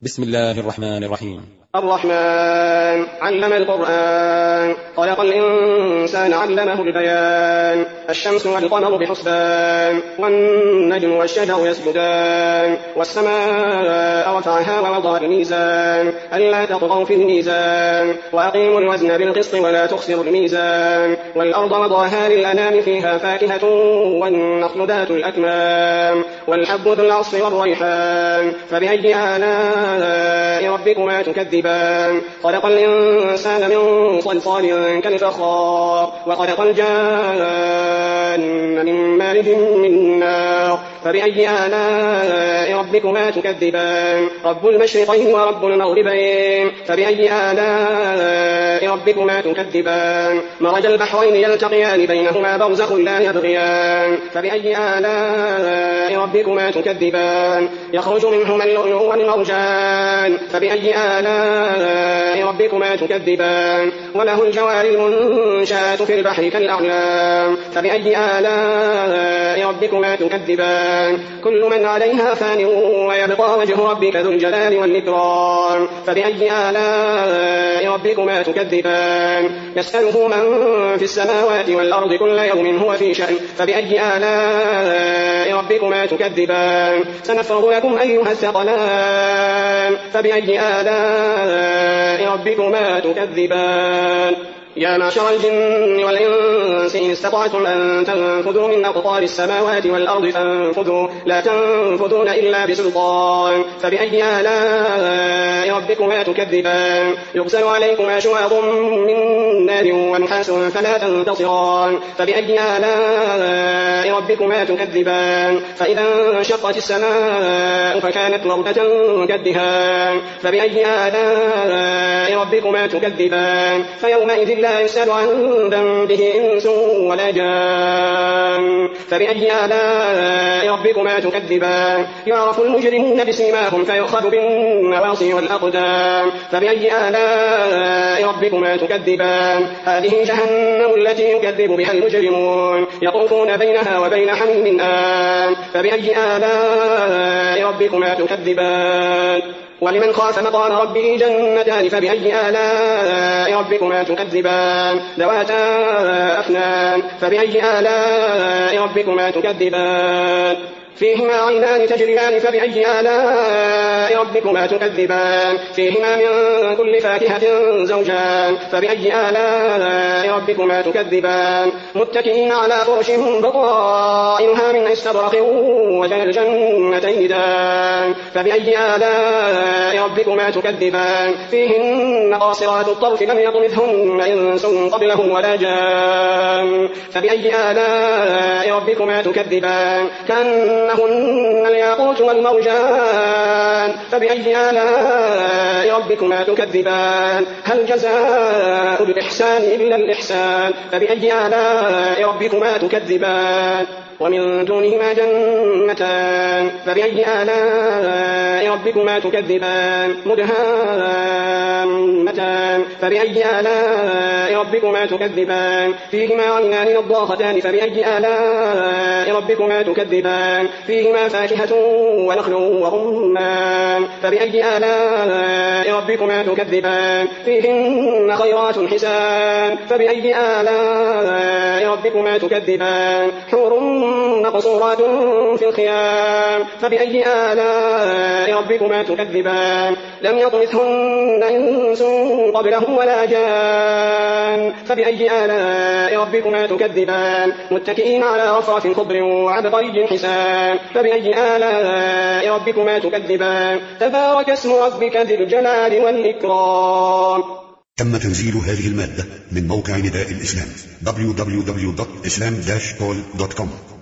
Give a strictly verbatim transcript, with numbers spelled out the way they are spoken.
بسم الله الرحمن الرحيم. الرحمن علم القرآن خلق الإنسان علمه البيان. الشمس والقمر بحسبان والنجم والشجر يسجدان والسماء رفعها ووضع الميزان ألا تطغوا في الميزان وأقيموا الوزن بالقسط ولا تخسروا الميزان والأرض وضعها للأنام فيها فاكهة والنخل ذات الأكمام والحب ذو العصف والريحان فبأي آلاء ربكما تكذبان. خلق الإنسان من صلصال كالفخار وخلق الجان من مارج من نار فبأي آلاء ربكما تكذبان. رب المشرقين ورب المغربين فبأي آلاء ربكما تكذبان. مرج البحرين يلتقيان بينهما برزخ لا يبغيان فبأي آلاء ربكما تكذبان. يخرج منهما اللؤلؤ والمرجان فبأي آلاء ربكما تكذبان. وله الجوار المنشآت في البحر كالأعلام فبأي آلاء ربكما تكذبان. كل من عليها فان ويبقى وجه ربك ذو الجلال والإكرام فبأي آلاء ربكما تكذبان. يسأله من في السماوات والأرض كل يوم هو في شأن فبأي آلاء ربكما تكذبان. سنفرغ لكم أيها الثقلان فبأي آلاء ربكما تكذبان. يا معشر الجن والإنس إن استطعتم أن تنفذوا من أقطار السماوات والأرض فانفذوا لا تنفذون إلا بسلطان فبأي آلاء ربكما تكذبان. يرسل عليكما شواظ من نار ونحاس فلا تنتصران فبأي آلاء ربكما تكذبان. فإذا انشقت السماء فكانت وردة كالدهان فبأي آلاء ربكما تكذبان. فيومئذ لا يسأل عن ذنبه إنس ولا جان فبأي آلاء ربكما تكذبان. يعرف المجرمون بسيماهم فيؤخذ بالنواصي والأقدام فبأي آلاء ربكما تكذبان. هذه جهنم التي يكذب بها المجرمون يطوفون بينها وبين حميم آن فبأي آلاء ربكما تكذبان. ولمن خاف مقام ربه جنتان فبأي آلاء ربكما تكذبان. ذواتا أفنان فبأي آلاء ربكما تكذبان. فيهما عينان تجريان فبأي آلاء ربكما تكذبان. فيهما من كل فاكهة زوجان فبأي آلاء ربكما تكذبان. متكئين على فرش بطائنها من استبرق وجنى الجنتين دان فبأي آلاء ربكما تكذبان. فيهن قاصرات الطرف لم يطمثهن إنس قبلهم ولا جان فبأي آلاء ربكما تكذبان. كأن هن الياقوت والمرجان فبأي آلاء ربكما تكذبان. هل جزاء الإحسان إلا الإحسان فبأي آلاء ربكما تكذبان. ومن دونهما جنتان فبأي آلاء ربكما تكذبان. مدهامتان فبأي آلاء ربكما تكذبان. فيهما عينان نضاختان فبأي آلاء ربكما تكذبان. فيهما فاكهة ونخل ورمان فبأي آلاء ربكما تكذبان. فيهن خيرات حسان فبأي آلاء ربكما تكذبان. حور مقصورات في الخيام فبأي آلاء ربكما تكذبان. لم يطمثهن إنس قبلهم ولا جان فبأي آلاء ربكما تكذبان. متكئين على رفرف خضر وعبقري حسان فبأي آلاء ربكما تكذبان. تبارك اسم ربك ذي الجلال والإكرام. تم تنزيل هذه المادة من موقع نداء الإسلام دبليو دبليو دبليو دوت إسلام داش كول دوت كوم.